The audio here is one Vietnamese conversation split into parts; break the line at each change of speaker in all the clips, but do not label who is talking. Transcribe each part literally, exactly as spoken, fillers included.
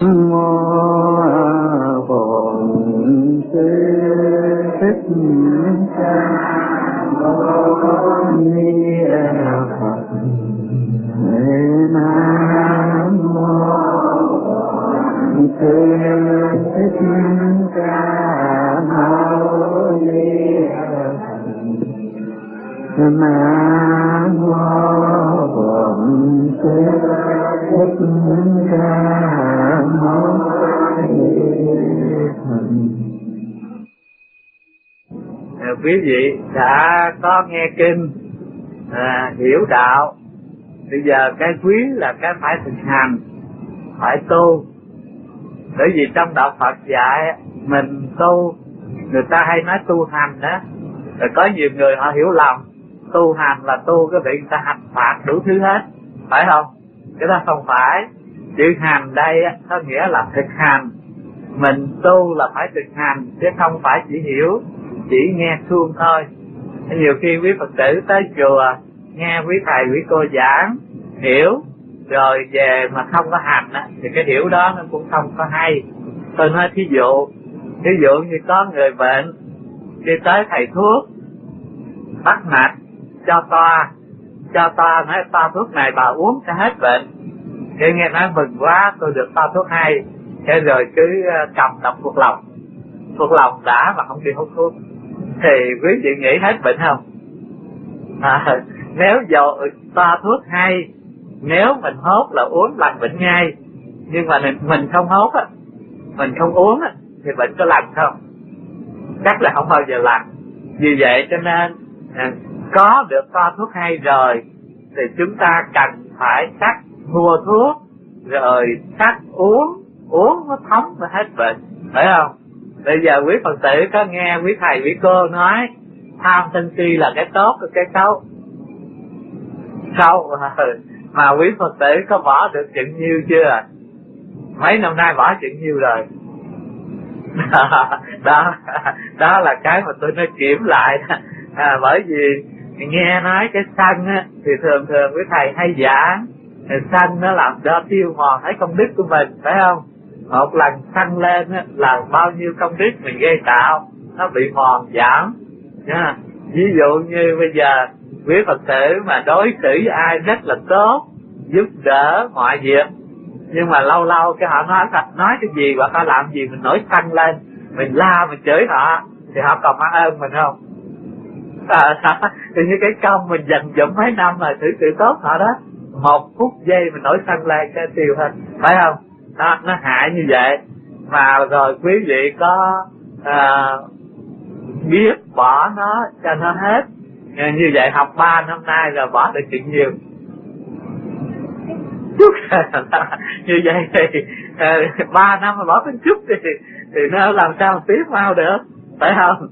Mô Bổn Sư Thích Ca Mâu Ni Phật. Nam Mô Bổn Sư Thích Ca Mâu Ni Phật. Nam Mô Bổn Sư Thích Ca Mâu Ni Phật. Quý vị đã có nghe kinh, à, hiểu đạo. Bây giờ cái quý là cái phải thực hành, phải tu. Bởi vì trong đạo Phật dạy mình tu, người ta hay nói tu hành đó. Rồi có nhiều người họ hiểu lầm, tu hành là tu cái việc người ta hành phạt đủ thứ hết, phải không? Cái đó không phải. Chữ hành đây có nghĩa là thực hành. Mình tu là phải thực hành, chứ không phải chỉ hiểu, chỉ nghe suông thôi. Nhiều khi quý Phật tử tới chùa nghe quý thầy quý cô giảng, hiểu rồi về mà không có hành á, thì cái hiểu đó nó cũng không có hay. Tôi nói thí dụ, ví dụ như có người bệnh đi tới thầy thuốc, bắt mạch, cho toa, cho toa nói toa thuốc này bà uống sẽ hết bệnh. Thì nghe nói mừng quá, tôi được toa thuốc hay. Thế rồi cứ cầm độc thuộc lòng, thuộc lòng đã mà không đi hút thuốc, thì quý vị nghĩ hết bệnh không? À, nếu dầu toa thuốc hay, nếu mình hốt là uống lành bệnh ngay, nhưng mà mình, mình không hốt á, mình không uống á, thì bệnh có lành không? Chắc là không bao giờ lành. Vì vậy cho nên à, có được toa thuốc hay rồi thì chúng ta cần phải sắc mua thuốc, rồi sắc uống, uống nó thấm nó hết bệnh, phải không? Bây giờ quý Phật tử có nghe quý thầy quý cô nói tham sân si là cái tốt cái xấu, xấu mà quý Phật tử có bỏ được chừng nhiêu chưa? Mấy năm nay bỏ chừng nhiêu rồi? đó đó là cái mà tôi nói kiểm lại. À, bởi vì nghe nói cái sân á, thì thường thường quý thầy hay giảng sân nó làm cho tiêu mòn thấy công đức của mình, phải không? Một lần sân lên á, là bao nhiêu công đức mình gây tạo nó bị mòn giảm nha. Ví dụ như bây giờ quý Phật tử mà đối xử với ai rất là tốt, giúp đỡ mọi việc, nhưng mà lâu lâu cái họ nói nói cái gì hoặc họ làm gì mình nổi sân lên, mình la mình chửi họ, thì họ còn mang ơn mình không? À, thì như cái công mình dành dụm mấy năm là xử sự tốt họ đó, một phút giây mình nổi sân lên cái tiêu hết, phải không? Đó, nó hại như vậy. Mà rồi quý vị có à, biết bỏ nó cho nó hết. Như vậy học ba năm nay rồi bỏ được chuyện nhiều chút. Như vậy thì à, ba năm mà bỏ cái chút thì thì nó làm sao tiếp mau được, phải không?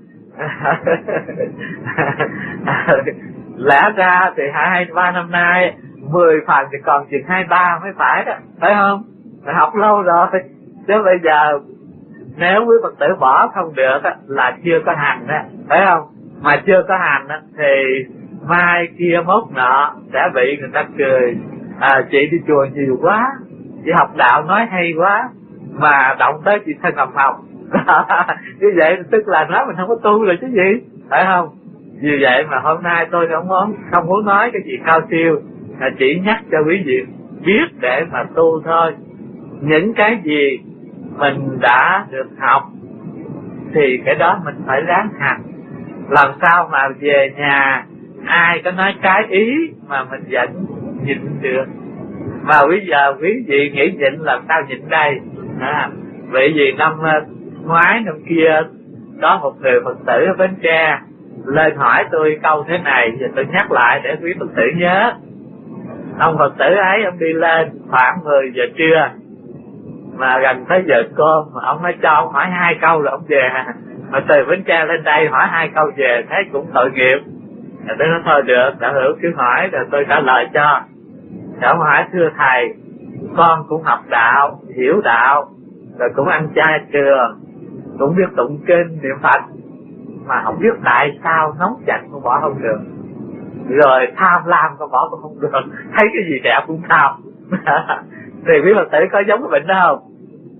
Lẽ ra thì hai ba năm nay mười phần thì còn chừng hai ba mới phải đó, phải không? Phải học lâu rồi. Chứ bây giờ nếu quý Phật tử bỏ không được là chưa có hành đó, phải không? Mà chưa có hành thì mai kia mốt nọ sẽ bị người ta cười. À, chị đi chùa nhiều quá, chị học đạo nói hay quá, mà động tới chị thân học học. Như vậy tức là nói mình không có tu rồi chứ gì, phải không? Vì vậy mà hôm nay tôi không muốn không muốn nói cái gì cao siêu, là chỉ nhắc cho quý vị biết để mà tu thôi. Những cái gì mình đã được học thì cái đó mình phải ráng hành. Làm sao mà về nhà ai có nói trái ý mà mình vẫn nhịn được. Mà bây giờ quý vị nghĩ nhịn làm sao nhịn đây? À, bởi vì năm ngoái năm kia có một người Phật tử ở Bến Tre lên hỏi tôi câu thế này, và tôi nhắc lại để quý Phật tử nhớ. Ông Phật tử ấy ông đi lên khoảng mười giờ trưa, mà gần tới giờ cơm mà ông nói cho ông hỏi hai câu rồi ông về. Mà từ Bến Tre lên đây hỏi hai câu về thấy cũng tội nghiệp. Rồi tôi nói thôi được, đã hiểu cứ hỏi rồi tôi trả lời cho. Rồi ông hỏi thưa thầy, con cũng học đạo, hiểu đạo, rồi cũng ăn chay trường, cũng biết tụng kinh niệm Phật, mà không biết tại sao nóng chạnh con bỏ không được, rồi tham lam con bỏ cũng không được, thấy cái gì đẹp cũng tham. Thì quý Phật tử có giống cái bệnh đó không?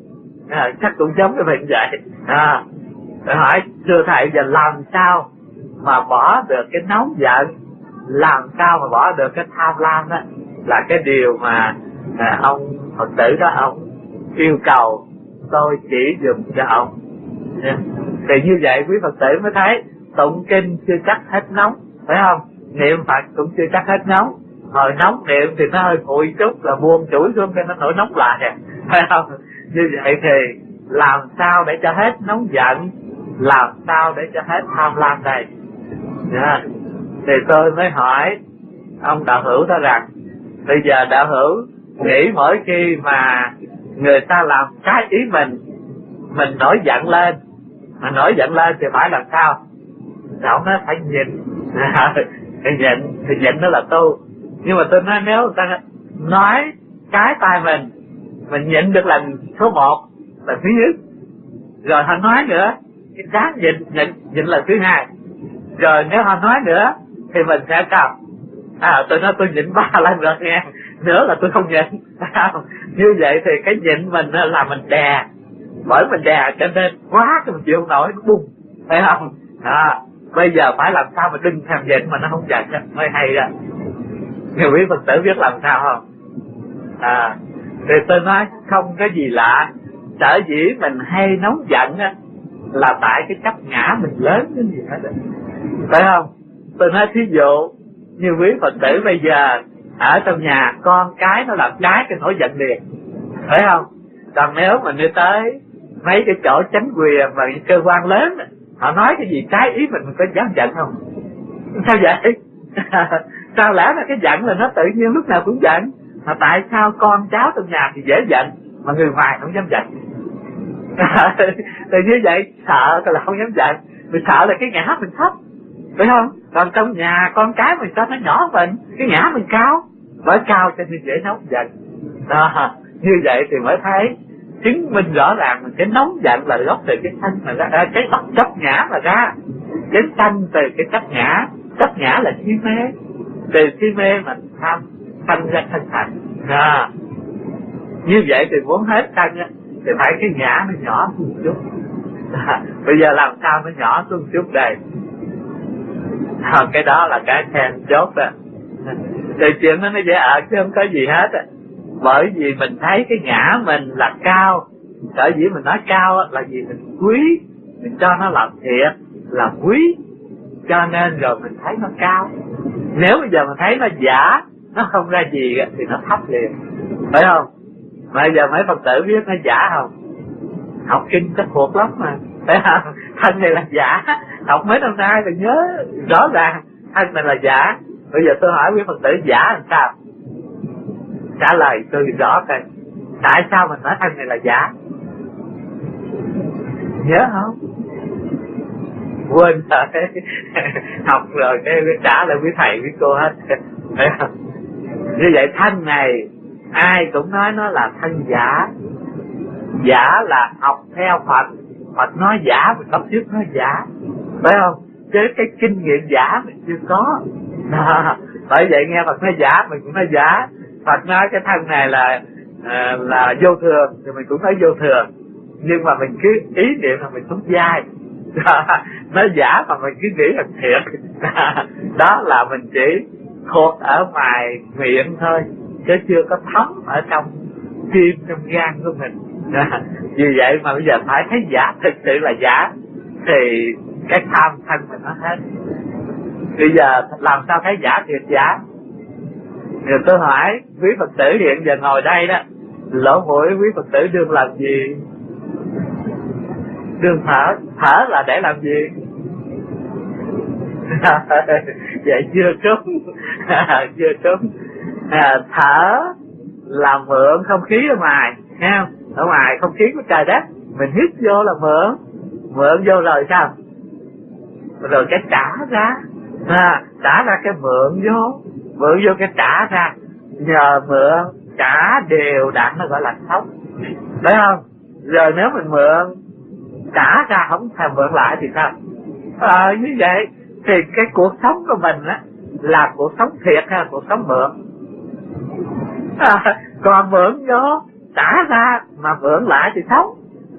À, chắc cũng giống cái mình vậy. À, tôi hỏi thưa thầy, giờ làm sao mà bỏ được cái nóng giận, làm sao mà bỏ được cái tham lam đó, là cái điều mà à, ông Phật tử đó ông yêu cầu tôi chỉ dùm cho ông. Yeah. Thì như vậy quý Phật tử mới thấy tụng kinh chưa chắc hết nóng, phải không? Niệm Phật cũng chưa chắc hết nóng. Hồi nóng niệm thì nó hơi nguội chút là buông chuỗi xuống cái nó nổi nóng lại, phải không? Như vậy thì làm sao để cho hết nóng giận, làm sao để cho hết tham lam đây? Yeah. Thì tôi mới hỏi ông đạo hữu đó rằng bây giờ đạo hữu nghĩ mỗi khi mà người ta làm trái ý mình, mình nổi giận lên, mà nổi giận lên thì phải làm sao? Ông nói phải nhìn. Thì nhịn, thì nhịn nó là tu. Nhưng mà tôi nói nếu người ta nói trái tai mình, mình nhịn được lần số một, lần thứ nhất, rồi họ nói nữa, cái đáng nhịn, nhịn, nhịn lần thứ hai, rồi nếu họ nói nữa thì mình sẽ cầm. À, tôi nói tôi nhịn ba lần rồi nghe, nữa là tôi không nhịn. Như vậy thì cái nhịn mình là mình đè, bởi mình đè cho nên quá cái mình chịu không nổi, nó bung, phải không? À, bây giờ phải làm sao mà đừng thèm nhịn mà nó không giận mới hay ra. Người quý Phật tử biết làm sao không? À, thì tôi nói không có gì lạ. Sở dĩ mình hay nóng giận á là tại cái chấp ngã mình lớn cái gì hết đó, phải không? Tôi nói thí dụ như quý Phật tử bây giờ ở trong nhà con cái nó làm trái cái nổi giận liền, phải không? Còn nếu mà đi tới mấy cái chỗ chánh quyền và những cơ quan lớn, họ nói cái gì trái ý mình, mình có dám giận không? Sao vậy? Sao lẽ là cái giận là nó tự nhiên lúc nào cũng giận, mà tại sao con cháu trong nhà thì dễ giận mà người ngoài không dám giận? Thì như vậy sợ là không dám giận, mình sợ là cái ngã mình thấp, phải không? Còn trong nhà con cái mình cho nó nhỏ mình, cái ngã mình cao, bởi cao cho nên dễ nóng giận. À, như vậy thì mới thấy chứng minh rõ ràng mình cái nóng giận là gốc từ cái thân mà ra, cái bắt chấp ngã mà ra, cái sanh từ cái chấp ngã, chấp ngã là si mê, từ si mê mà tham sanh ra thân thành. À, như vậy thì muốn hết sanh á thì phải cái ngã nó nhỏ xuống chút. À, bây giờ làm sao nó nhỏ xuống chút đây? À, cái đó là cái then chốt đó. Thì chuyện đó nó dễ ở chứ không có gì hết á. Bởi vì mình thấy cái ngã mình là cao. Sở dĩ mình nói cao là vì mình quý, mình cho nó là thiệt, là quý, cho nên rồi mình thấy nó cao. Nếu bây giờ mình thấy nó giả, nó không ra gì thì nó thấp liền, phải không? Mà bây giờ mấy Phật tử biết nó giả không? Học kinh chắc thuộc lắm mà, phải không? Thân này là giả, học mấy năm nay thì nhớ rõ ràng thân này là giả. Bây giờ tôi hỏi quý Phật tử giả làm sao? Trả lời tôi rõ coi, tại sao mình nói thân này là giả? Nhớ không? Quên rồi. Học rồi cái trả lời quý thầy quý cô hết, phải không? Như vậy thân này ai cũng nói nó là thân giả. Giả là học theo Phật, Phật nói giả mình bắt chước nói giả, phải không? Chứ cái kinh nghiệm giả mình chưa có. À, bởi vậy nghe Phật nói giả mình cũng nói giả. Phật nói cái thân này là à, là vô thường thì mình cũng nói vô thường, nhưng mà mình cứ ý niệm là mình sống dai. Nói giả mà mình cứ nghĩ là thiệt. Đó là mình chỉ thuộc ở ngoài miệng thôi, chứ chưa có thấm ở trong tim, trong gan của mình. Vì vậy mà bây giờ phải thấy giả, thực sự là giả thì cái tham thân mình nó hết. Bây giờ làm sao thấy giả thiệt giả? Rồi tôi hỏi quý Phật tử hiện giờ ngồi đây đó, lỗ mũi quý Phật tử đương làm gì? Đương thở. Thở là để làm gì? Vậy chưa trúng. Chưa trúng. À, thở là mượn không khí ở ngoài, nghe không? Ở ngoài không khí của trời đất, mình hít vô là mượn, mượn vô rồi sao? Rồi cái trả ra, à, trả ra cái mượn vô, mượn vô cái trả ra, nhờ mượn trả đều đặn nó gọi là sống, phải không? Rồi nếu mình mượn trả ra không thèm mượn lại thì sao? À, như vậy thì cái cuộc sống của mình á là cuộc sống thiệt hay là cuộc sống mượn? À, còn mượn vô trả ra mà mượn lại thì sống,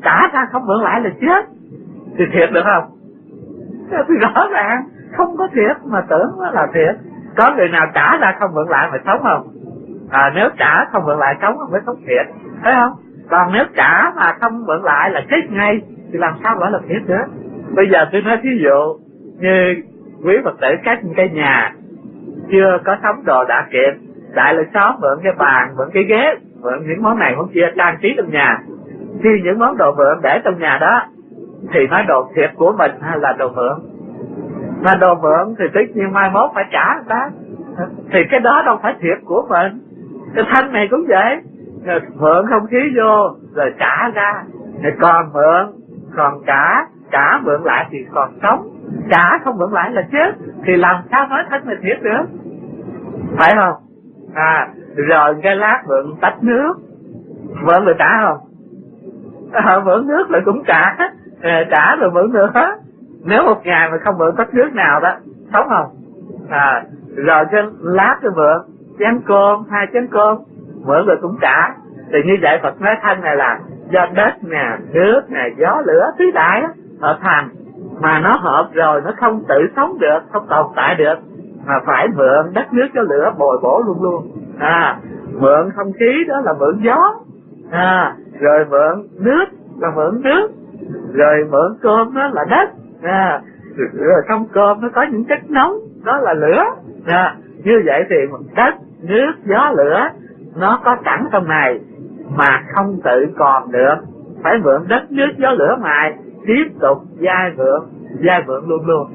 trả ra không mượn lại là chết, thì thiệt được không? Thì rõ ràng không có thiệt mà tưởng nó là thiệt. Có người nào trả ra không mượn lại mà sống không? À, nếu trả không mượn lại sống mới sống thiệt, thấy không? Còn nếu trả mà không mượn lại là chết ngay, thì làm sao gọi là thiệt được? Bây giờ tôi nói thí dụ như quý Phật tử cắt cái nhà chưa có sắm đồ đã kịp, đại là xóm mượn cái bàn, mượn cái ghế, mượn những món này món kia trang trí trong nhà. Khi những món đồ mượn để trong nhà đó thì nói đồ thiệt của mình hay là đồ mượn? Mà đồ mượn thì tất nhiên mai mốt phải trả người ta, thì cái đó đâu phải thiệt của mình. Cái thân này cũng vậy, mượn không khí vô rồi trả ra, rồi còn mượn còn trả, trả mượn lại thì còn sống, trả không mượn lại là chết, thì làm sao nói thân này thiệt được, phải không? À, rồi cái lát mượn tách nước, mượn rồi trả không? À, mượn nước lại cũng trả, à, trả rồi mượn nữa. Nếu một ngày mà không mượn tách nước nào đó, sống không? À, rồi cái lát rồi mượn chén cơm, hai chén cơm, mượn rồi cũng trả. Thì như vậy Phật nói thân này là do đất nè, nước nè, gió lửa tứ đại á hợp thành, mà nó hợp rồi nó không tự sống được, không tồn tại được, mà phải mượn đất nước gió lửa bồi bổ luôn luôn. À, mượn không khí đó là mượn gió, à, rồi mượn nước là mượn nước, rồi mượn cơm đó là đất, à, rồi trong cơm nó có những chất nóng đó là lửa. À, như vậy thì đất, nước, gió, lửa nó có sẵn trong này mà không tự còn được, phải mượn đất, nước, gió, lửa mài tiếp tục vay mượn, vay mượn luôn luôn.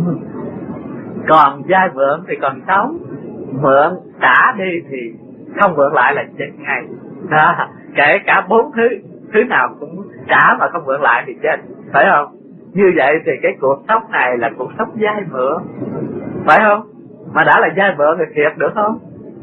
Còn vay mượn thì còn sống, mượn trả đi thì không mượn lại là chết ngay. À, kể cả bốn thứ, thứ nào cũng trả mà không mượn lại thì chết, phải không? Như vậy thì cái cuộc sống này là cuộc sống vay mượn, phải không? Mà đã là vay mượn thì thiệt được không?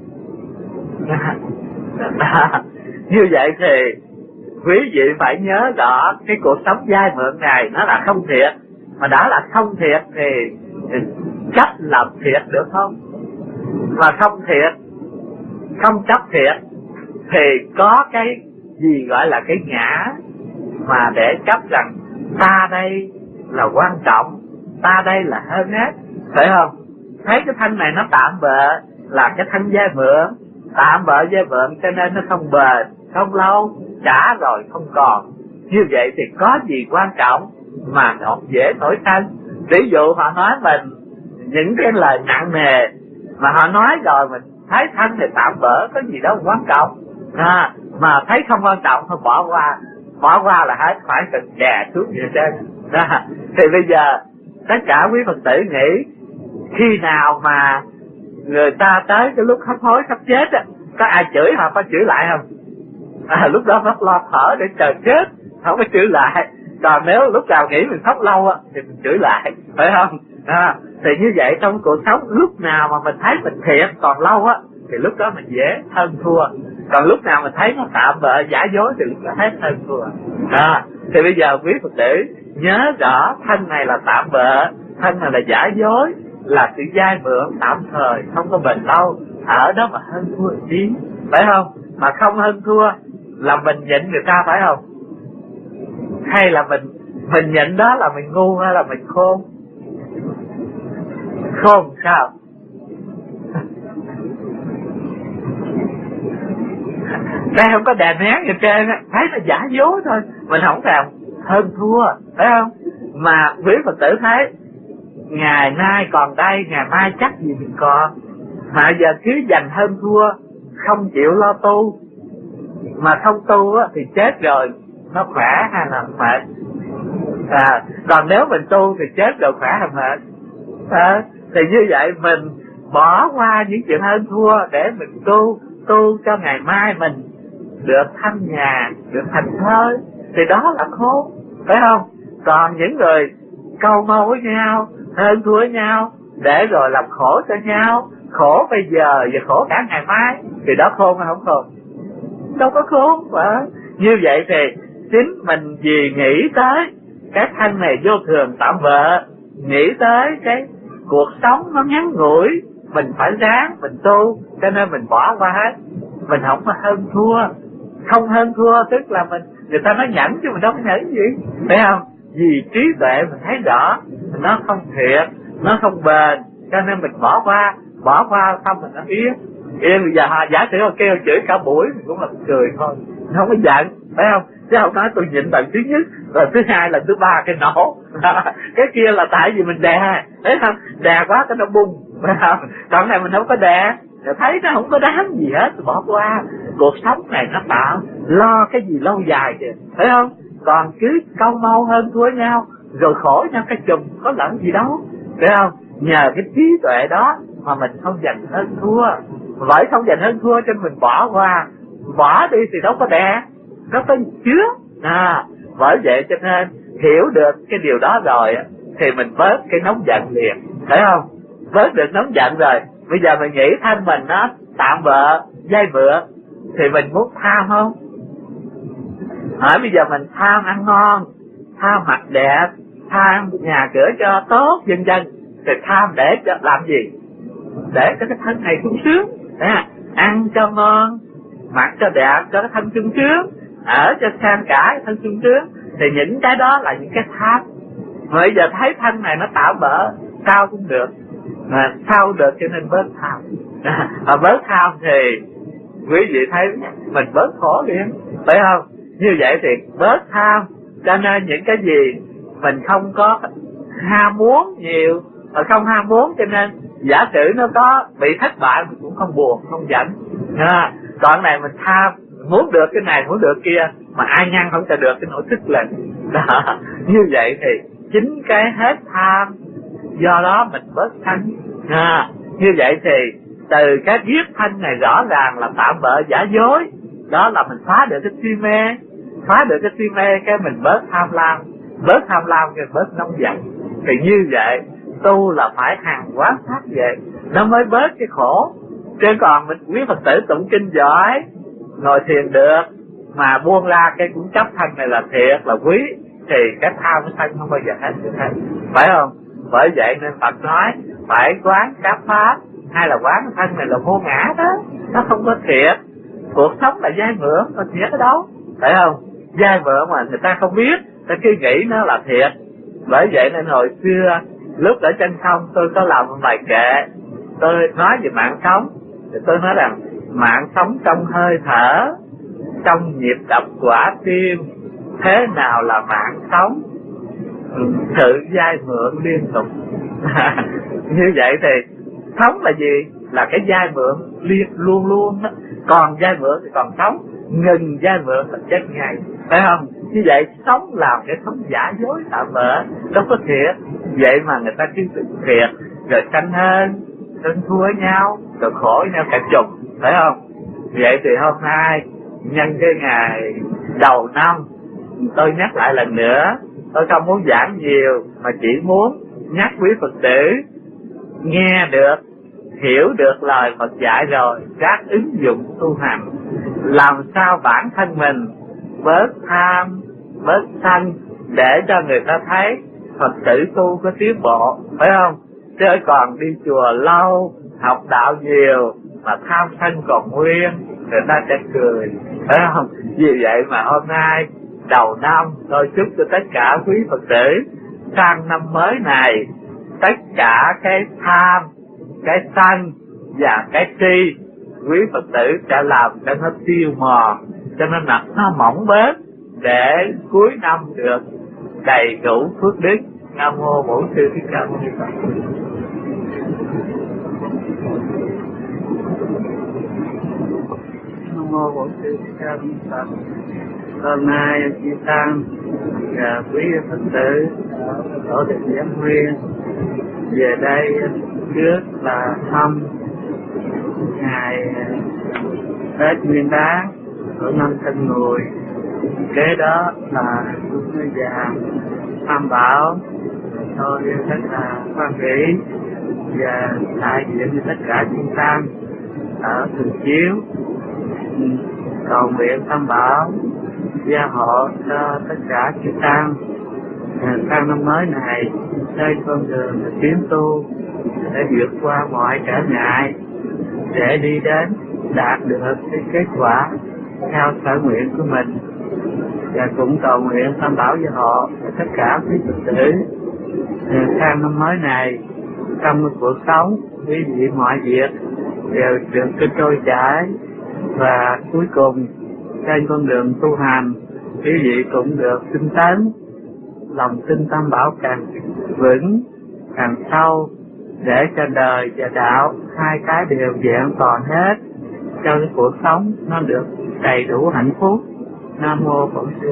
À, như vậy thì quý vị phải nhớ rõ cái cuộc sống vay mượn này nó là không thiệt, mà đã là không thiệt thì, thì chấp làm thiệt được không? Mà không thiệt, không chấp thiệt thì có cái gì gọi là cái ngã mà để chấp rằng ta đây là quan trọng, ta đây là hơn hết, phải không? Thấy cái thân này nó tạm bợ là cái thân vay mượn, tạm bợ vay mượn cho nên nó không bền, không lâu, trả rồi không còn. Như vậy thì có gì quan trọng mà nó dễ nổi thân. Ví dụ họ nói mình những cái lời nặng nề mà họ nói rồi mình thấy thân thì tạm bỡ, có gì đâu quan trọng, à, mà thấy không quan trọng thôi bỏ qua, bỏ qua là hết, phải cần đè xuống như trên. À, thì bây giờ tất cả quý Phật tử nghĩ khi nào mà người ta tới cái lúc hấp hối sắp chết á, có ai chửi họ có chửi lại không? À, lúc đó mất lo thở để chờ chết, không có chửi lại. Còn nếu lúc nào nghĩ mình khóc lâu á thì mình chửi lại, phải không? À, thì như vậy trong cuộc sống lúc nào mà mình thấy mình thiệt còn lâu á thì lúc đó mình dễ hơn thua. Còn lúc nào mình thấy nó tạm bợ giả dối thì lúc đó hết hơn thua. À, thì bây giờ quý Phật tử nhớ rõ thân này là tạm bợ, thân này là giả dối, là sự vay mượn tạm thời, không có bền lâu. Ở đó mà hơn thua tí, phải không? Mà không hơn thua là mình nhịn người ta, phải không? Hay là mình mình nhịn đó là mình ngu hay là mình khôn? Khôn sao? Đây không có đè nén gì trên á, thấy là giả dối thôi, mình không thèm hơn thua, phải không? Mà quý Phật tử thấy ngày nay còn đây, ngày mai chắc gì mình còn. Mà giờ cứ giành hơn thua, không chịu lo tu, mà không tu á thì chết rồi, nó khỏe hay là mệt? À, còn nếu mình tu thì chết rồi khỏe hay mệt? À, thì như vậy mình bỏ qua những chuyện hơn thua để mình tu, tu cho ngày mai mình được thanh nhà, được thành thơi, thì đó là khôn, phải không? Còn những người câu mâu với nhau, hơn thua với nhau để rồi làm khổ cho nhau, khổ bây giờ và khổ cả ngày mai, thì đó khôn hay không khôn? Đâu có khôn. Phải. Như vậy thì chính mình vì nghĩ tới cái thân này vô thường tạm bợ, nghĩ tới cái cuộc sống nó ngắn ngủi, mình phải ráng mình tu, cho nên mình bỏ qua hết, mình không có hơn thua. Không hơn thua tức là mình, người ta nói nhẫn chứ mình đâu có nhẫn gì, phải không? Vì trí tuệ mình thấy rõ nó không thiệt, nó không bền, cho nên mình bỏ qua. Bỏ qua xong mình nó yên. Yên bây giờ họ giả sử họ kêu chửi cả buổi mình cũng là cười thôi, không có giận, phải không? Chứ không nói tôi nhịn lần thứ nhất, lần thứ hai, lần thứ ba cái nổ. Cái kia là tại vì mình đè, thấy không? Đè quá cái nó bung, phải không? Còn này mình không có đè, thấy nó không có đáng gì hết, bỏ qua. Cuộc sống này nó tạo lo cái gì lâu dài kìa, phải không? Còn cứ câu mau hơn thua nhau rồi khổ nhau cái chùm, có lẫn gì đâu, phải không? Nhờ cái trí tuệ đó mà mình không giành hơn thua. Bởi không giành hơn thua cho mình bỏ qua. Bỏ đi thì đâu có đè, nó có chứa. À, bởi vậy cho nên hiểu được cái điều đó rồi thì mình bớt cái nóng giận liền, phải không? Bớt được nóng giận rồi, bây giờ mình nghĩ thân mình nó tạm bợ, dây bựa, thì mình muốn tham không? Hỏi bây giờ mình tham ăn ngon, tham mặc đẹp, tham nhà cửa cho tốt, vân vân, thì tham để cho làm gì? Để cho cái thân này sung sướng, à, ăn cho ngon, mặc cho đẹp, cho cái thân sung sướng, ở cho sang cả thân sung sướng, thì những cái đó là những cái tham. Bây giờ thấy thân này nó tạo bỡ, sao cũng được, mà sao được, cho nên bớt tham. Mà bớt tham thì quý vị thấy mình bớt khổ liền, phải không? Như vậy thì bớt tham, cho nên những cái gì mình không có ham muốn nhiều, mà không ham muốn, cho nên giả sử nó có bị thất bại mình cũng không buồn, không giận. À, còn này mình tham, muốn được cái này, muốn được kia, mà ai ngăn không cho được cái nỗi tức lên. Đó. Như vậy thì chính cái hết tham, do đó mình bớt sân. À, như vậy thì từ cái giết thân này rõ ràng là tạm bợ giả dối, đó là mình phá được cái si mê, phá được cái si mê, cái mình bớt tham lam, bớt tham lam cái bớt nóng giận. Thì như vậy tu là phải hàng quán sát vậy nó mới bớt cái khổ. Chứ còn mình quý Phật tử tụng kinh giỏi, ngồi thiền được, mà buông ra cái cuốn chấp thân này là thiệt, là quý, thì cái tham cái thân không bao giờ hết được hết, phải không? Bởi vậy nên Phật nói phải quán các pháp, hay là quán thân này là vô ngã đó, nó không có thiệt. Cuộc sống là vay mượn, có thiệt ở đâu, phải không? Vay mượn mà người ta không biết, ta cứ nghĩ nó là thiệt. Bởi vậy nên hồi xưa lúc ở trên không tôi có làm một bài kệ, tôi nói về mạng sống, thì tôi nói rằng mạng sống trong hơi thở, trong nhịp đập quả tim, thế nào là mạng sống? Sự vay mượn liên tục. Như vậy thì sống là gì? Là cái vay mượn liên luôn luôn đó. Còn vay mượn thì còn sống, ngừng vay mượn là chết ngay, phải không? Như vậy sống làm cái sống giả dối tạm bợ, đâu có thiệt. Vậy mà người ta cứ tự thiệt, rồi tranh hơn, tranh thua nhau, rồi khổ nhau cả chục, phải không? Vậy thì hôm nay nhân cái ngày đầu năm, tôi nhắc lại lần nữa, tôi không muốn giảng nhiều, mà chỉ muốn nhắc quý Phật tử nghe được, hiểu được lời Phật dạy rồi, các ứng dụng tu hành, làm sao bản thân mình bớt tham, bớt sân, để cho người ta thấy Phật tử tu có tiến bộ, phải không? Chứ còn đi chùa lâu, học đạo nhiều, mà tham sân còn nguyên, người ta sẽ cười, phải không? Vì vậy mà hôm nay đầu năm tôi chúc cho tất cả quý Phật tử sang năm mới này, tất cả cái tham, cái sân và cái tri, quý Phật tử sẽ làm cho nó tiêu mòn, cho nó nặng, nó mỏng bớt, để cuối năm được đầy đủ phước đức. Nam mô Bổn Sư Thích Ca Mâu Ni Phật. Nam mô Bổn Sư Thích Ca Mâu Ni Phật. Hôm nay chị Tăng và quý Phật tử ở Thị Giám Nguyên về đây trước là thăm ngày Tết Nguyên Đán ở năm Tân Mùi, kế đó là Xuân Vàng, Tam Bảo. Tôi rất là hoan hỷ và đại diện cho tất cả chúng tăng ở Thường Chiếu cầu nguyện Tam Bảo gia hộ cho tất cả chúng tăng sang năm mới này trên con đường tiến tu để vượt qua mọi trở ngại, để đi đến đạt được cái kết quả theo sở nguyện của mình, và cũng cầu nguyện tam bảo cho họ và tất cả quý Phật tử sang năm mới này trong cuộc sống quý vị mọi việc đều được cái trôi chảy, và cuối cùng trên con đường tu hành quý vị cũng được tinh tấn, lòng tin tam bảo càng vững càng sâu, để cho đời và đạo hai cái đều vẹn toàn hết, cho cái cuộc sống nó được đầy đủ hạnh phúc. Nam mô Phật Sư.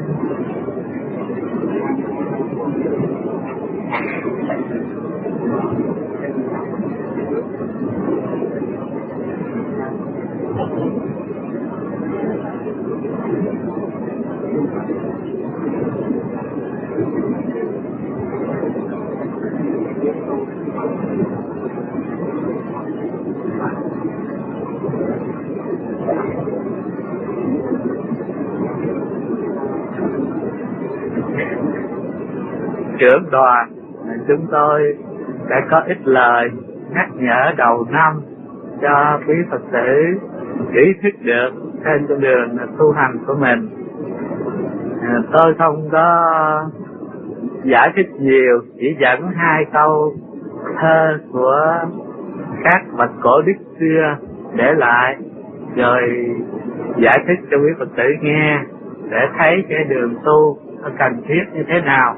Trưởng đoàn chúng tôi đã có ít lời nhắc nhở đầu năm cho quý Phật tử ý thức được trên con đường tu hành của mình. À, tôi không có giải thích nhiều, chỉ dẫn hai câu thơ của các bậc cổ đức xưa để lại, rồi giải thích cho quý Phật tử nghe để thấy cái đường tu nó cần thiết như thế nào.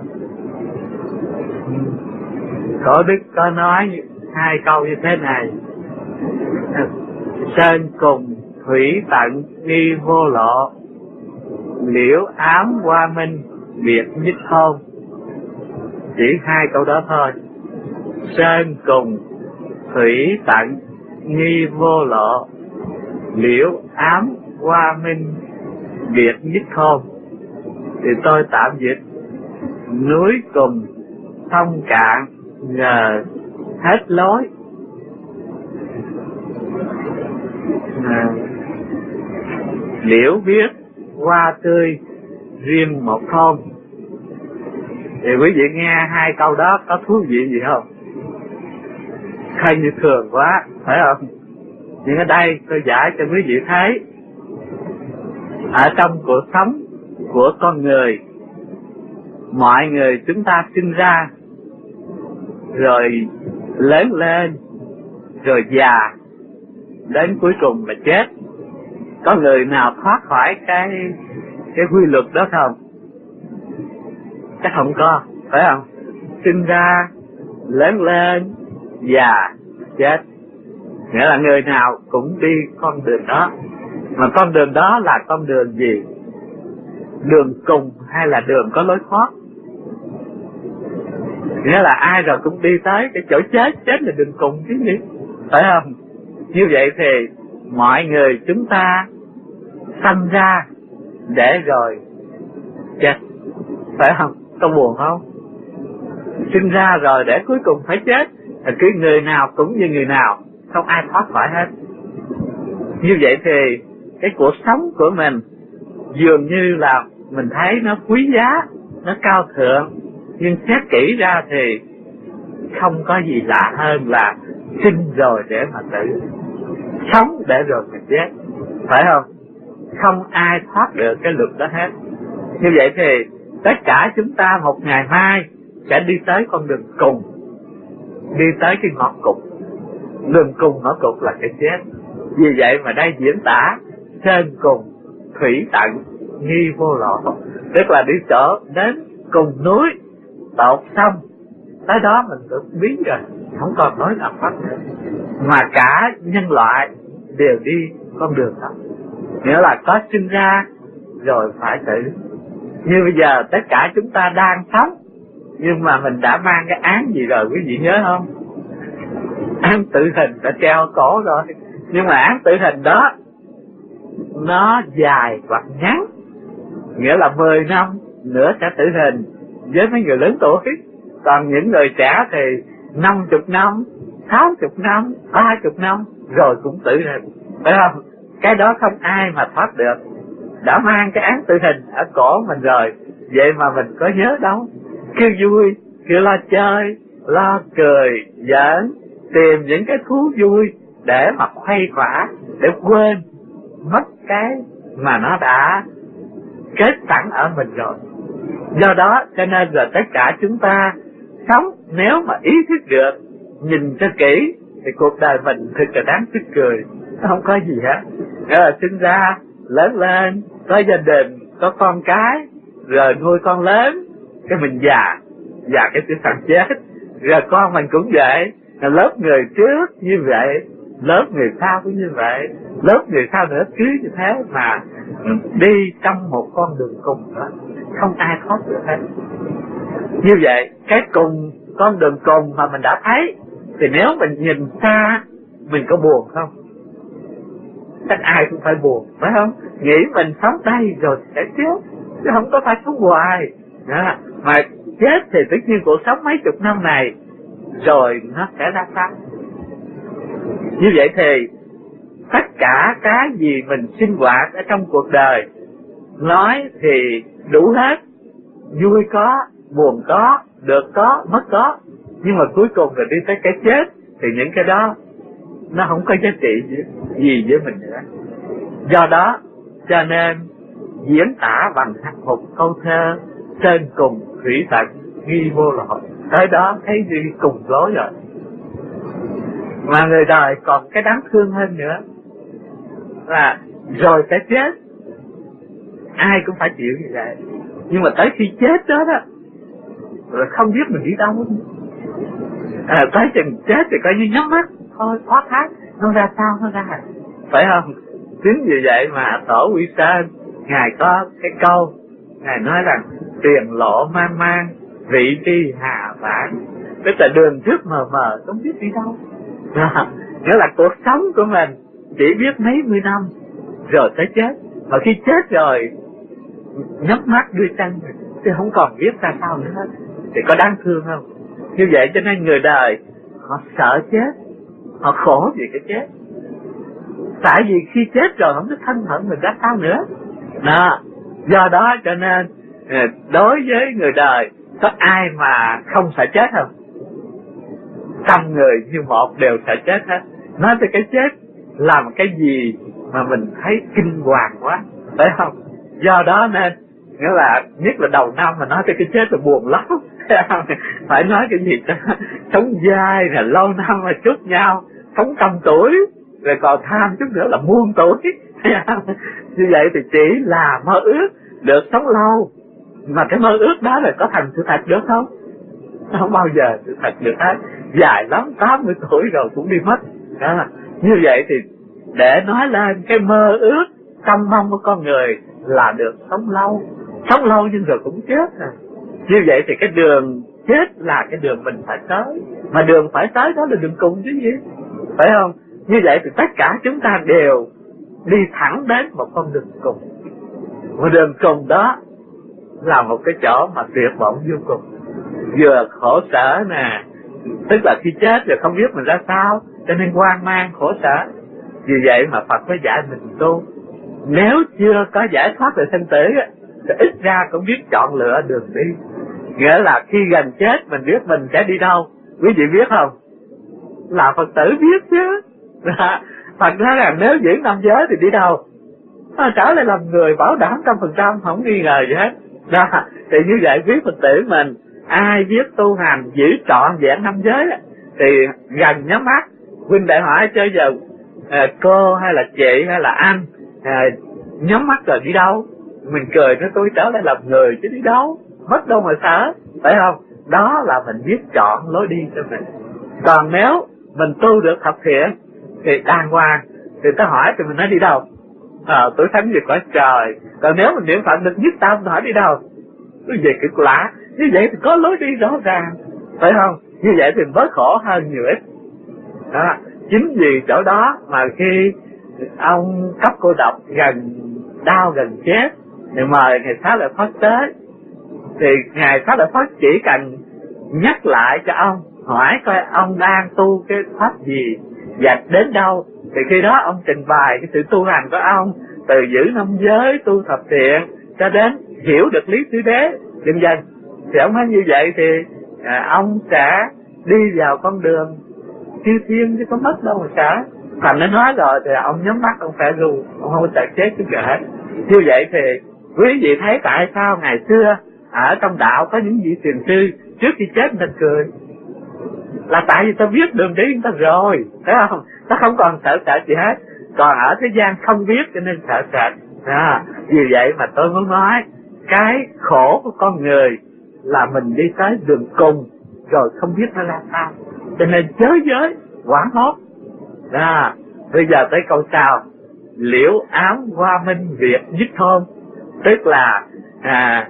Cổ đức có nói hai câu như thế này: sơn cùng thủy tận nghi vô lộ, liễu ám hoa minh biệt nhất thôn. Chỉ hai câu đó thôi. Sơn cùng thủy tận nghi vô lộ, liễu ám hoa minh biệt nhất thôn. Thì tôi tạm dịch: núi cùng sông cạn ngờ hết lối, à, liễu biết hoa tươi riêng một thôn. Thì quý vị nghe hai câu đó có thú vị gì không? Hay như thường quá, phải không? Nhưng ở đây tôi giải cho quý vị thấy, ở trong cuộc sống của con người, mọi người chúng ta sinh ra rồi lớn lên rồi già, đến cuối cùng là chết. Có người nào thoát khỏi cái cái quy luật đó không? Chắc không có, phải không? Sinh ra, lớn lên, già, chết. Nghĩa là người nào cũng đi con đường đó. Mà con đường đó là con đường gì? Đường cùng hay là đường có lối thoát? Nghĩa là ai rồi cũng đi tới cái chỗ chết, chết là đường cùng chứ gì, phải không? Như vậy thì mọi người chúng ta sanh ra để rồi chết, phải không? Có buồn không? Sinh ra rồi để cuối cùng phải chết, thì cứ người nào cũng như người nào, không ai thoát khỏi hết. Như vậy thì cái cuộc sống của mình dường như là mình thấy nó quý giá, nó cao thượng, nhưng xét kỹ ra thì không có gì lạ hơn là sinh rồi để mà tử, sống để rồi mình chết, phải không? Không ai thoát được cái luật đó hết. Như vậy thì tất cả chúng ta một ngày mai sẽ đi tới con đường cùng, đi tới cái ngõ cụt. Đường cùng ngõ cụt là cái chết. Vì vậy mà đây diễn tả sơn cùng thủy tận nghi vô lộ, tức là đi chỗ đến cùng núi tột sông, tới đó mình cũng biết rồi, không còn lối nào thoát nữa. Mà cả nhân loại đều đi con đường đó, nghĩa là có sinh ra rồi phải tử. Như bây giờ tất cả chúng ta đang sống, nhưng mà mình đã mang cái án gì rồi quý vị nhớ không? Án tử hình đã treo cổ rồi. Nhưng mà án tử hình đó nó dài hoặc ngắn, nghĩa là mười năm nữa sẽ tử hình với mấy người lớn tuổi, còn những người trẻ thì năm chục năm, sáu chục năm, ba chục năm rồi cũng tử hình, phải không? Cái đó không ai mà thoát được. Đã mang cái án tử hình ở cổ mình rồi, vậy mà mình có nhớ đâu. Cứ vui, cứ lo chơi, lo cười, giỡn, tìm những cái thú vui để mà khuây khỏa, để quên mất cái mà nó đã kết sẵn ở mình rồi. Do đó cho nên là tất cả chúng ta sống nếu mà ý thức được, nhìn cho kỹ thì cuộc đời mình thật là đáng tức cười, nó không có gì hết. Nghĩa là sinh ra, lớn lên, có gia đình, có con cái, rồi nuôi con lớn, cái mình già, già cái tử thần chết, rồi con mình cũng vậy, là lớp người trước như vậy, lớp người sau cũng như vậy, lớp người sau nữa cứ như thế mà đi trong một con đường cùng đó, không ai thoát được hết. Như vậy cái cùng, con đường cùng mà mình đã thấy, thì nếu mình nhìn xa, mình có buồn không? Chắc ai cũng phải buồn, phải không? Nghĩ mình sống đây rồi sẽ chết, chứ không có phải sống hoài. Đó. Mà chết thì tất nhiên cuộc sống mấy chục năm này rồi nó sẽ ra sao? Như vậy thì tất cả cái gì mình sinh hoạt ở trong cuộc đời, nói thì đủ hết, vui có, buồn có, được có, mất có, nhưng mà cuối cùng rồi đi tới cái chết thì những cái đó nó không có giá trị gì, gì với mình nữa. Do đó cho nên diễn tả bằng hạnh phục câu thơ trên cùng thủy tận nghi vô lậu, tới đó thấy gì cùng lối rồi. Mà người đời còn cái đáng thương hơn nữa là rồi sẽ chết, ai cũng phải chịu như vậy, nhưng mà tới khi chết đó đó rồi không biết mình đi đâu. À, tới chừng chết thì coi như nhắm mắt thôi, thoát thác, nó ra sao nó ra, phải không? Chính vì vậy mà Tổ Quy Sơn ngài có cái câu, ngài nói rằng tiền lộ mang mang, vị tri hà vãng, tức là đường trước mờ mờ không biết đi đâu. À, nghĩa là cuộc sống của mình chỉ biết mấy mươi năm rồi tới chết, mà khi chết rồi nhắm mắt đưa chân thì không còn biết ra sao nữa hết, thì có đáng thương không? Như vậy cho nên người đời họ sợ chết, họ khổ vì cái chết, tại vì khi chết rồi không biết thân phận mình ra sao nữa. Đó. Do đó cho nên đối với người đời có ai mà không sợ chết không? Trăm người như một đều sợ chết hết. Nói tới cái chết là một cái gì mà mình thấy kinh hoàng quá, phải không? Do đó nên nghĩa là nhất là đầu năm mà nói tới cái chết là buồn lắm. Phải nói cái gì đó sống dai là lâu năm mà chúc nhau, sống trăm tuổi rồi còn tham chút nữa là muôn tuổi. Như vậy thì chỉ là mơ ước được sống lâu, mà cái mơ ước đó là có thành sự thật được không? Không bao giờ sự thật được hết, dài lắm tám mươi tuổi rồi cũng đi mất. Đó. Như vậy thì để nói lên cái mơ ước trong mong của con người là được sống lâu, sống lâu nhưng rồi cũng chết rồi. Như vậy thì cái đường chết là cái đường mình phải tới, mà đường phải tới đó là đường cùng chứ gì, phải không? Như vậy thì tất cả chúng ta đều đi thẳng đến một con đường cùng. Một đường cùng đó là một cái chỗ mà tuyệt vọng vô cùng, vừa khổ sở nè, tức là khi chết rồi không biết mình ra sao, cho nên hoang mang khổ sở. Vì vậy mà Phật mới dạy mình tu, nếu chưa có giải thoát về sinh tử thì ít ra cũng biết chọn lựa đường đi. Nghĩa là khi gần chết mình biết mình sẽ đi đâu. Quý vị biết không? Là Phật tử biết chứ. Phật nói rằng nếu giữ năm giới thì đi đâu? À, trở lại làm người bảo đảm trăm phần trăm, không nghi ngờ gì hết. Đó. Thì như vậy quý Phật tử mình ai biết tu hành giữ trọn vẹn năm giới thì gần nhắm mắt. Huynh đệ hỏi cho giờ à, cô hay là chị hay là anh à, nhắm mắt rồi đi đâu? Mình cười nói tôi trở lại làm người chứ đi đâu, mất đâu mà sợ, phải không? Đó là mình biết chọn lối đi cho mình. Còn nếu mình tu được thập thiện thì đàng hoàng, thì ta hỏi thì mình nói đi đâu? À, tôi thánh về cõi trời. Còn nếu mình niệm Phật được nhất tâm hỏi đi đâu? Tôi về cực lạ. Như vậy thì có lối đi rõ ràng, phải không? Như vậy thì bớt khổ hơn nhiều ít. Đó. Chính vì chỗ đó mà khi ông cấp cô độc gần đau gần chết thì mời Ngài Xá Lợi Phất tới, thì Ngài Xá Lợi Phất chỉ cần nhắc lại cho ông, hỏi coi ông đang tu cái pháp gì và đến đâu, thì khi đó ông trình bày cái sự tu hành của ông từ giữ năm giới, tu thập thiện cho đến hiểu được lý tứ đế dần dần. Thì ông nói như vậy thì à, ông sẽ đi vào con đường siêu thiên chứ có mất đâu mà sợ. Thành nó nói rồi thì ông nhắm mắt ông phải ru, ông không có sợ chết chứ cả hết. Như vậy thì quý vị thấy tại sao ngày xưa ở trong đạo có những vị thiền sư trước khi chết người ta cười, là tại vì ta biết đường đi người ta rồi, thấy không? Ta không còn sợ sợ gì hết. Còn ở thế gian không biết cho nên sợ sợ. À, vì vậy mà tôi muốn nói cái khổ của con người là mình đi tới đường cùng rồi không biết nó ra sao, cho nên chớ giới hoảng hốt. À, bây giờ tới câu sau: liễu áo hoa minh việt nhất thôn, tức là à,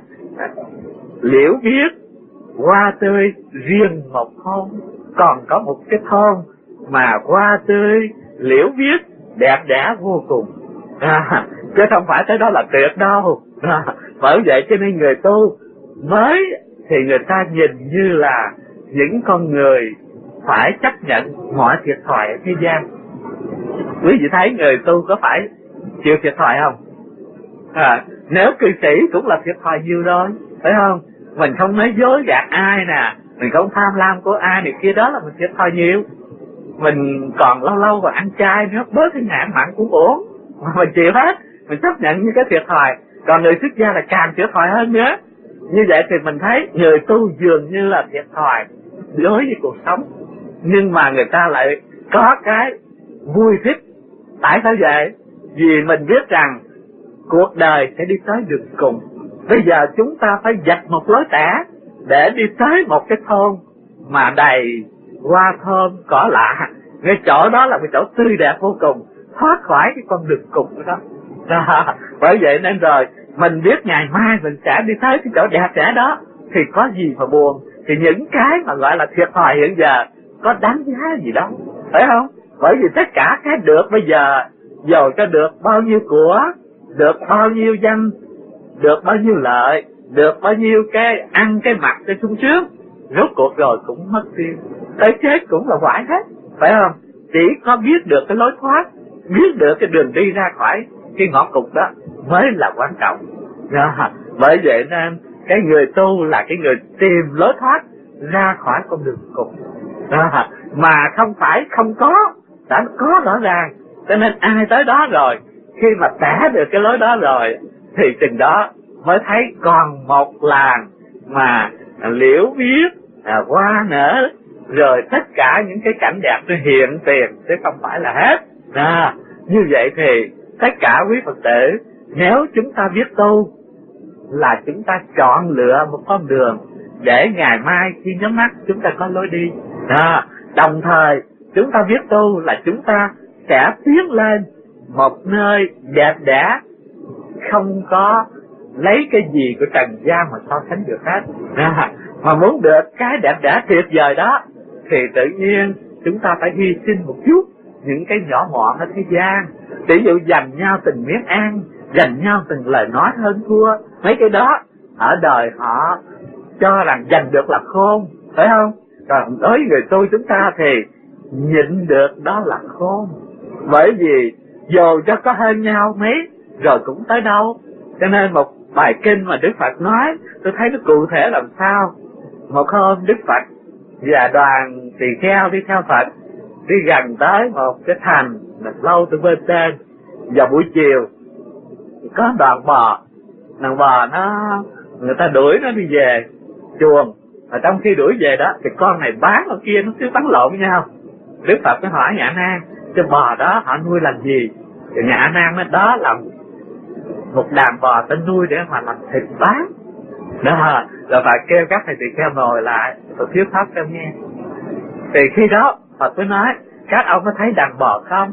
liễu biết hoa tươi riêng một thôn, còn có một cái thôn mà hoa tươi liễu biết đẹp đẽ vô cùng. À, chứ không phải tới đó là tuyệt đâu. À, bởi vậy cho nên người tu mới thì người ta nhìn như là những con người phải chấp nhận mọi thiệt thòi ở thế gian. Quý vị thấy người tu có phải chịu thiệt thòi không? À, nếu cư sĩ cũng là thiệt thòi nhiều rồi, phải không? Mình không nói dối gạt ai nè, mình không tham lam của ai này kia, đó là mình thiệt thòi nhiều. Mình còn lâu lâu còn ăn chay nữa, bớt cái ngạn mặn cũng uống, mà mình chịu hết, mình chấp nhận như cái thiệt thòi. Còn người xuất gia là càng thiệt thòi hơn nữa. Như vậy thì mình thấy người tu dường như là thiệt thòi đối với cuộc sống, nhưng mà người ta lại có cái vui thích. Tại sao vậy? Vì mình biết rằng cuộc đời sẽ đi tới đường cùng. Bây giờ chúng ta phải dạch một lối tẻ để đi tới một cái thôn mà đầy hoa thơm cỏ lạ. Cái chỗ đó là cái chỗ tươi đẹp vô cùng, thoát khỏi cái con đường cùng đó. Đó. Bởi vậy nên rồi mình biết ngày mai mình sẽ đi tới cái chỗ đẹp đẽ đó thì có gì mà buồn. Thì những cái mà gọi là thiệt thòi hiện giờ có đáng giá gì đâu, phải không? Bởi vì tất cả cái được bây giờ, dầu cho được bao nhiêu của, được bao nhiêu danh, được bao nhiêu lợi, được bao nhiêu cái ăn cái mặc cái sung sướng, rốt cuộc rồi cũng mất tiêu, tới chết cũng là hoại hết, phải không? Chỉ có biết được cái lối thoát, biết được cái đường đi ra khỏi cái ngõ cụt đó mới là quan trọng. Đó. Bởi vậy nên cái người tu là cái người tìm lối thoát ra khỏi con đường cụt. Đó. Mà không phải không có, đã có rõ ràng. Cho nên ai tới đó rồi, khi mà tẻ được cái lối đó rồi thì chừng đó mới thấy còn một làng mà liễu biết, à, hoa nở, rồi tất cả những cái cảnh đẹp nó hiện tiền, chứ không phải là hết. À, như vậy thì tất cả quý Phật tử, nếu chúng ta biết tu là chúng ta chọn lựa một con đường để ngày mai khi nhắm mắt chúng ta có lối đi. À, đồng thời chúng ta biết tu là chúng ta sẽ tiến lên một nơi đẹp đẽ, không có lấy cái gì của trần gian mà so sánh được hết. À, mà muốn được cái đẹp đẽ tuyệt vời đó thì tự nhiên chúng ta phải hy sinh một chút những cái nhỏ mọn ở thế gian. Ví dụ dành nhau từng miếng ăn, dành nhau từng lời nói hơn thua, mấy cái đó ở đời họ cho rằng giành được là khôn, phải không? Còn đối với người tu chúng ta thì nhịn được đó là khôn. Bởi vì dù cho có hơn nhau mấy rồi cũng tới đâu. Cho nên một bài kinh mà Đức Phật nói, tôi thấy nó cụ thể làm sao. Một hôm Đức Phật và đoàn tỳ kheo đi theo Phật đi gần tới một cái thành lâu từ bên trên. Vào buổi chiều có đoàn bò, đoàn bò nó người ta đuổi nó đi về chuồng, mà trong khi đuổi về đó thì con này bán con kia nó cứ bắn lộn với nhau. Đức Phật mới hỏi Ngạ Nan, cái bò đó họ nuôi làm gì? Thì Ngạ Nan nói đó là một đàn bò ta nuôi để mà làm thịt bán. Đó là Phật kêu các thầy tỳ kheo ngồi lại, tôi thuyết pháp cho nghe. Thì khi đó Phật mới nói, các ông có thấy đàn bò không?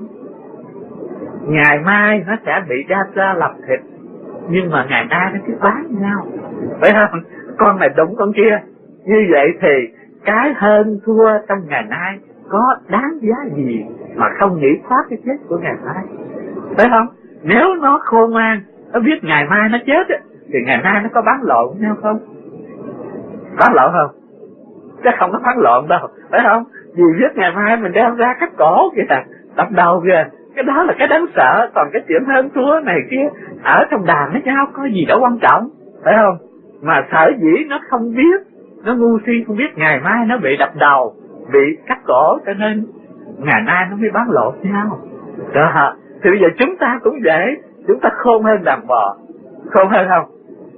Ngày mai nó sẽ bị ra ra làm thịt, nhưng mà ngày nay nó cứ bán nhau, phải không? Con này đụng con kia. Như vậy thì cái hơn thua trong ngày nay có đáng giá gì mà không nghĩ thoát cái chết của ngày mai, phải không? Nếu nó khôn ngoan, nó biết ngày mai nó chết ấy, thì ngày nay nó có bán lộn với nhau không? Bán lộn không? Chắc không có bán lộn đâu, phải không? Vì biết ngày mai mình đem ra cắt cổ kìa, đập đầu kìa, cái đó là cái đáng sợ. Còn cái chuyện hơn thua này kia ở trong đàn với nhau có gì đó quan trọng, phải không? Mà sở dĩ nó không biết, nó ngu si không biết ngày mai nó bị đập đầu, bị cắt cổ, cho nên ngày nay nó mới bán lộn nhau. Đó. Thì bây giờ chúng ta cũng vậy, chúng ta khôn hơn đàn bò, khôn hơn không?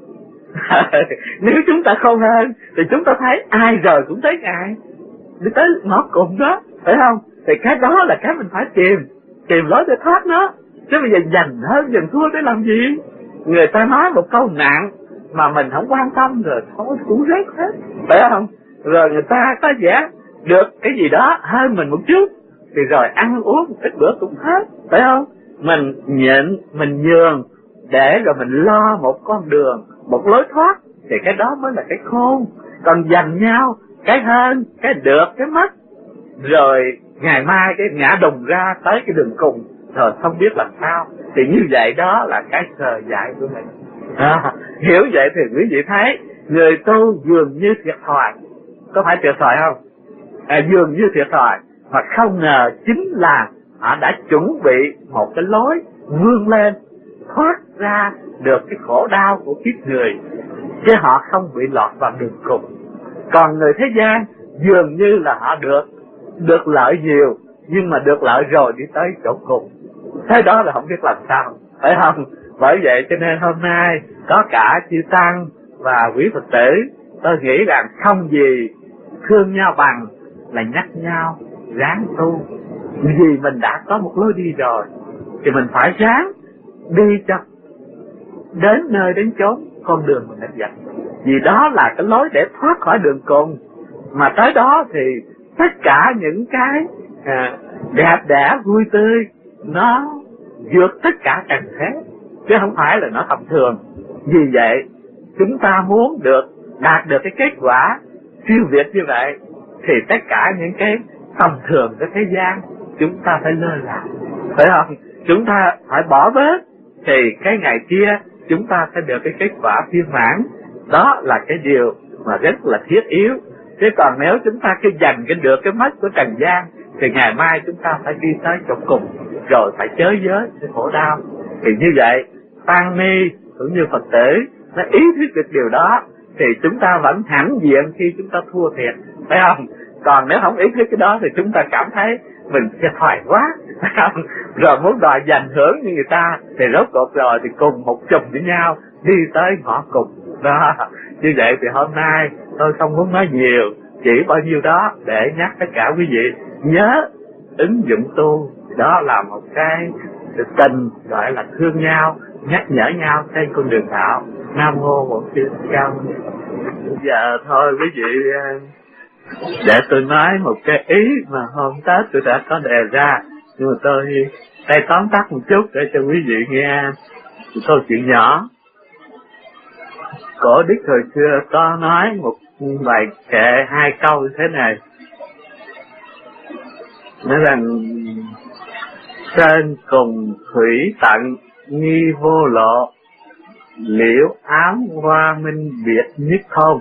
Nếu chúng ta khôn hơn thì chúng ta thấy ai rồi cũng thấy Ngài, đi tới ngõ cùng đó, phải không? Thì cái đó là cái mình phải tìm, tìm lối để thoát nó. Chứ bây giờ giành hơn giành thua để làm gì? Người ta nói một câu nặng mà mình không quan tâm rồi thôi cũng rớt hết, phải không? Rồi người ta có vẻ được cái gì đó hơn mình một chút thì rồi ăn uống một ít bữa cũng hết, phải không? Mình nhịn, mình nhường để rồi mình lo một con đường, một lối thoát, thì cái đó mới là cái khôn. Còn giành nhau cái hơn, cái được, cái mất, rồi ngày mai cái ngã đùng ra tới cái đường cùng rồi không biết làm sao, thì như vậy đó là cái khờ dại của mình. À, hiểu vậy thì quý vị thấy người tu dường như thiệt thòi, có phải thiệt thòi không? À, dường như thiệt thòi mà không ngờ chính là họ đã chuẩn bị một cái lối vươn lên, thoát ra được cái khổ đau của kiếp người, chứ họ không bị lọt vào đường cùng. Còn người thế gian dường như là họ được được lợi nhiều, nhưng mà được lợi rồi đi tới chỗ cùng, thế đó là không biết làm sao, phải không? Bởi vậy cho nên hôm nay có cả chư tăng và quý Phật tử, tôi nghĩ rằng không gì thương nhau bằng là nhắc nhau ráng tu. Vì mình đã có một lối đi rồi thì mình phải ráng đi cho đến nơi đến chốn con đường mình đã dạy. Vì đó là cái lối để thoát khỏi đường cùng. Mà tới đó thì tất cả những cái à, đẹp đẽ vui tươi nó vượt tất cả trần thế, chứ không phải là nó tầm thường. Vì vậy chúng ta muốn được đạt được cái kết quả siêu việt như vậy thì tất cả những cái tầm thường của thế gian chúng ta phải lơ là, phải không? Chúng ta phải bỏ bớt thì cái ngày kia chúng ta sẽ được cái kết quả viên mãn. Đó là cái điều mà rất là thiết yếu. Chứ còn nếu chúng ta cứ giành cái được cái mất của trần gian thì ngày mai chúng ta phải đi tới chỗ cùng, rồi phải chới giới cái khổ đau. Thì như vậy tăng ni cũng như Phật tử nó ý thức được điều đó thì chúng ta vẫn hãnh diện khi chúng ta thua thiệt, phải không? Còn nếu không ý thức cái đó thì chúng ta cảm thấy mình thiệt thòi quá, phải không? Rồi muốn đòi giành hưởng như người ta thì rốt cuộc rồi thì cùng một chùm với nhau đi tới ngõ cùng đó. Như vậy thì hôm nay tôi không muốn nói nhiều, chỉ bao nhiêu đó để nhắc tất cả quý vị nhớ ứng dụng tu. Đó là một cái tình gọi là thương nhau, nhắc nhở nhau trên con đường đạo. Nam mô Bổn Sư Thích Ca Mâu Ni Phật. Bây giờ thôi quý vị, để tôi nói một cái ý mà hôm Tết tôi đã có đề ra, nhưng mà tôi đây tóm tắt một chút để cho quý vị nghe một câu chuyện nhỏ. Cổ Đức hồi xưa có nói một bài kệ hai câu như thế này, nói rằng sơn cùng thủy tận nghi vô lộ, liễu ám hoa minh biệt nhất thôn.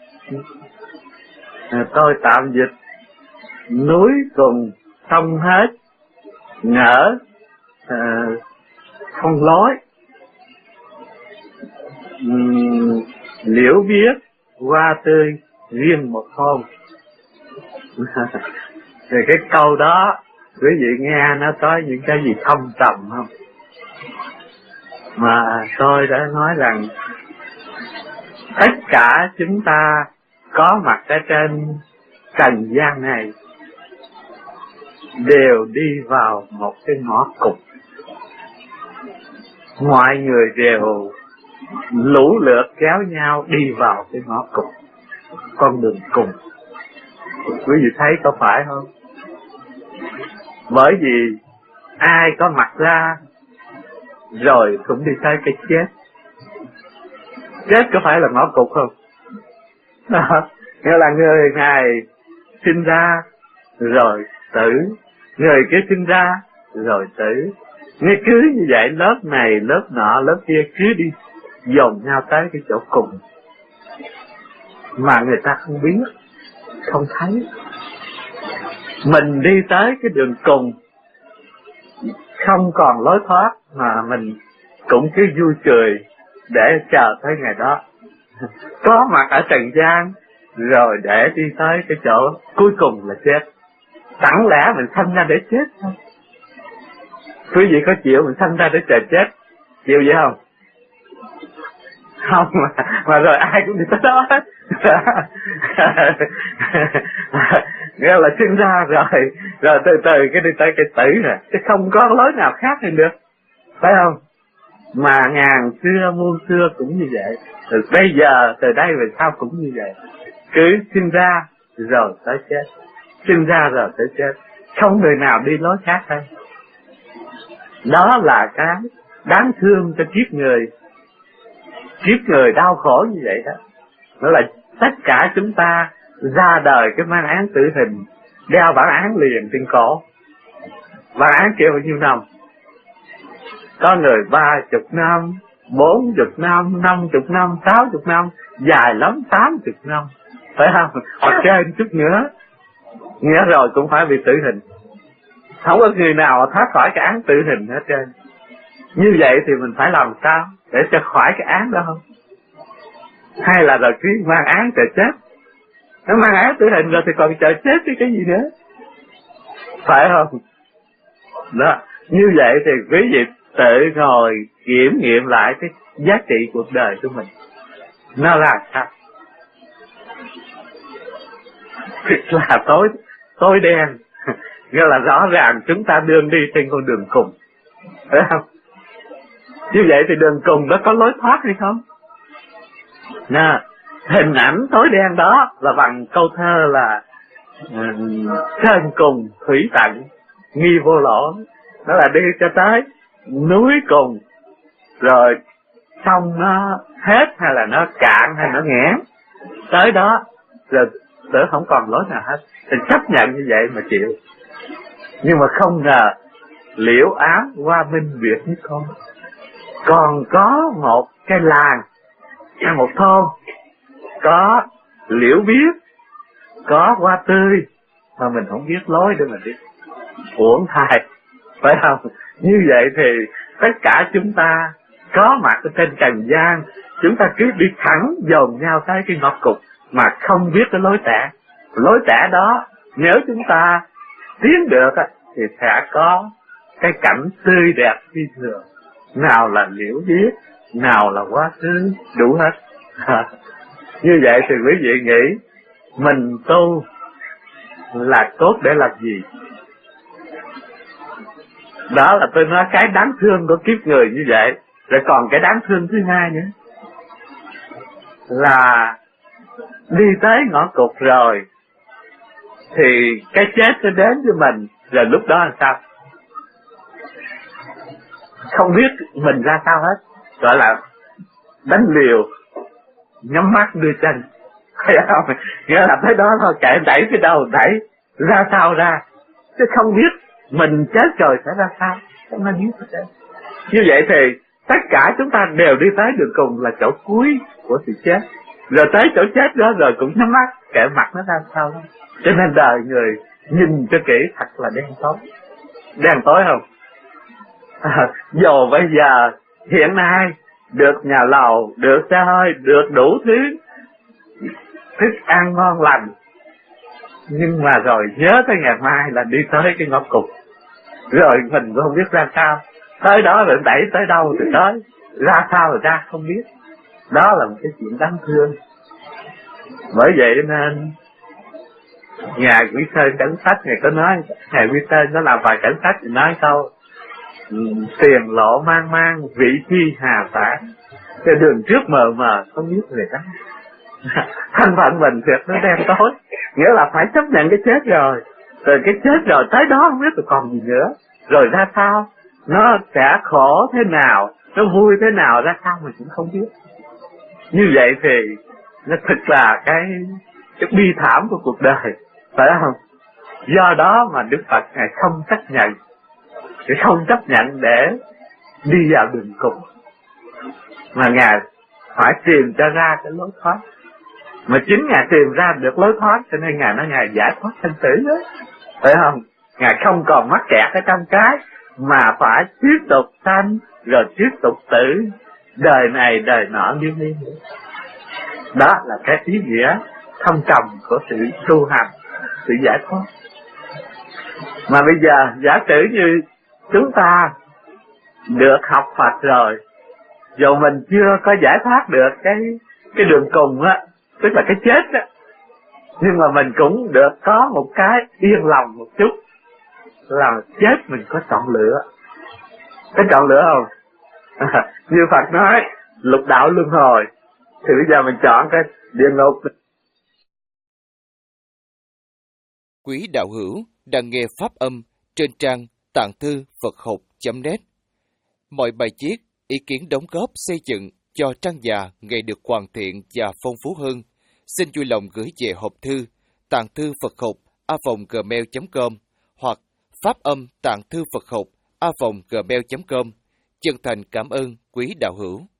À, tôi tạm dịch: núi cùng sông hết, ngỡ à, không lối, uhm, liễu biếc hoa tươi riêng một thôn. Thì cái câu đó quý vị nghe nó có những cái gì thâm trầm không? Mà tôi đã nói rằng tất cả chúng ta có mặt ở trên trần gian này đều đi vào một cái ngõ cụt. Mọi người đều lũ lượt kéo nhau đi vào cái ngõ cụt, con đường cùng. Quý vị thấy có phải không? Bởi vì ai có mặt ra rồi cũng đi tới cái chết. Chết có phải là ngõ cụt không? Nghĩa là người này sinh ra rồi tử, người kia sinh ra rồi tử. Nghe cứ như vậy, lớp này lớp nọ lớp kia cứ đi dồn nhau tới cái chỗ cùng mà người ta không biết, không thấy. Mình đi tới cái đường cùng không còn lối thoát mà mình cũng cứ vui cười để chờ tới ngày đó. Có mặt ở trần gian rồi để đi tới cái chỗ cuối cùng là chết. Chẳng lẽ mình sanh ra để chết không? Quý vị có chịu mình sanh ra để chờ chết? chịu vậy không? Không mà, mà rồi ai cũng đi tới đó hết. Nghĩa là sinh ra rồi, rồi từ từ cái đi tới cái tử rồi, chứ không có lối nào khác thì được, phải không? Mà ngàn xưa muôn xưa cũng như vậy, từ bây giờ từ đây về sau cũng như vậy, cứ sinh ra rồi tới chết, sinh ra rồi tới chết, không người nào đi lối khác hết. Đó là cái đáng thương cho kiếp người, kiếp người đau khổ như vậy đó. Đó là tất cả chúng ta ra đời cái mang án tử hình, đeo bản án liền trên cổ. Bản án kia bao nhiêu năm? Có người ba chục năm, bốn chục năm, năm chục năm, sáu chục năm, dài lắm tám chục năm, phải không? Hoặc trên chút nữa, nghĩa rồi cũng phải bị tử hình. Không có người nào thoát khỏi cái án tử hình hết trơn. Như vậy thì mình phải làm sao để cho khỏi cái án đó không? Hay là rồi cứ mang án chờ chết? Nó mang án tử hình rồi thì còn chờ chết cái cái gì nữa, phải không? Đó, như vậy thì quý vị tự ngồi kiểm nghiệm lại cái giá trị cuộc đời của mình nó là sao. Thật là tối tối đen. Nghĩa là rõ ràng chúng ta đương đi trên con đường cùng, phải không? Như vậy thì đường cùng đó có lối thoát hay không? Nè, hình ảnh tối đen đó là bằng câu thơ là uh, sơn cùng thủy tận nghi vô lỗ. Đó là đi cho tới núi cùng, rồi sông nó hết hay là nó cạn hay nó nghẽn, tới đó rồi đỡ không còn lối nào hết, thì chấp nhận như vậy mà chịu. Nhưng mà không ngờ liễu ám qua minh biệt với con, còn có một cái làng hay một thôn có liễu biếc, có hoa tươi mà mình không biết lối để mình đi, uổng thai, phải không? Như vậy thì tất cả chúng ta có mặt ở trên trần gian, chúng ta cứ đi thẳng dồn nhau tới cái ngõ cụt mà không biết cái lối tẻ. Lối tẻ đó nếu chúng ta tiến được thì sẽ có cái cảnh tươi đẹp phi thường, nào là liễu biếc, nào là hoa tươi, đủ hết. Như vậy thì quý vị nghĩ mình tu là tốt để làm gì? Đó là tôi nói cái đáng thương của kiếp người như vậy. Rồi còn cái đáng thương thứ hai nữa là đi tới ngõ cụt rồi thì cái chết sẽ đến với mình, rồi lúc đó là sao? Không biết mình ra sao hết, gọi là đánh liều, nhắm mắt đưa chân, thấy không? Nghĩa là tới đó thôi, kệ đẩy cái đầu đẩy ra sao ra, chứ không biết mình chết rồi sẽ ra sao, không nên biết hết. Như vậy thì tất cả chúng ta đều đi tới đường cùng là chỗ cuối của sự chết, rồi tới chỗ chết đó rồi cũng nhắm mắt, kệ mặt nó ra sao đó. Cho nên đời người nhìn cho kỹ thật là đen tối. Đen tối không? À, dù bây giờ hiện nay được nhà lầu, được xe hơi, được đủ thứ thức ăn ngon lành, nhưng mà rồi nhớ tới ngày mai là đi tới cái ngõ cụt, rồi mình không biết ra sao. Tới đó rồi đẩy tới đâu thì tới, ra sao rồi ra không biết. Đó là một cái chuyện đáng thương. Bởi vậy nên Ngài Quý Sơn Cảnh Sách Ngài có nói, Ngài Quý Sơn nó làm bài cảnh sách thì nói câu tiền lộ mang mang, vị chi hà phản, cái đường trước mờ mờ không biết người đó. Thân phận mình thiệt nó đen tối, nghĩa là phải chấp nhận cái chết rồi, rồi cái chết rồi tới đó không biết rồi còn gì nữa, rồi ra sao, nó sẽ khổ thế nào, nó vui thế nào ra sao mình cũng không biết. Như vậy thì nó thật là cái cái bi thảm của cuộc đời, phải không? Do đó mà Đức Phật Ngài không chấp nhận, Ngài không chấp nhận để đi vào đường cùng, mà Ngài phải tìm cho ra cái lối thoát. Mà chính Ngài tìm ra được lối thoát, cho nên Ngài nói Ngài giải thoát sinh tử đó, phải không? Ngài không còn mắc kẹt ở trong cái, mà phải tiếp tục sanh rồi tiếp tục tử, đời này đời nọ liên liên nữa. Đó là cái ý nghĩa thâm trầm của sự tu hành, sự giải thoát. Mà bây giờ giả sử như chúng ta được học Phật rồi, dù mình chưa có giải thoát được cái cái đường cùng á, tức là cái chết á, nhưng mà mình cũng được có một cái yên lòng một chút, là chết mình có chọn lựa. Có chọn lựa không? À, như Phật nói lục đạo luân hồi, thì bây giờ mình chọn cái địa ngục.
Quý đạo hữu đang nghe pháp âm trên trang tạng thư Phật học chấm net. Mọi bài viết, ý kiến đóng góp xây dựng cho trang già ngày được hoàn thiện và phong phú hơn, xin vui lòng gửi về hộp thư tạng thư Phật học a còng gmail chấm com hoặc pháp âm tạng thư Phật học a còng gmail chấm com. Chân thành cảm ơn quý đạo hữu.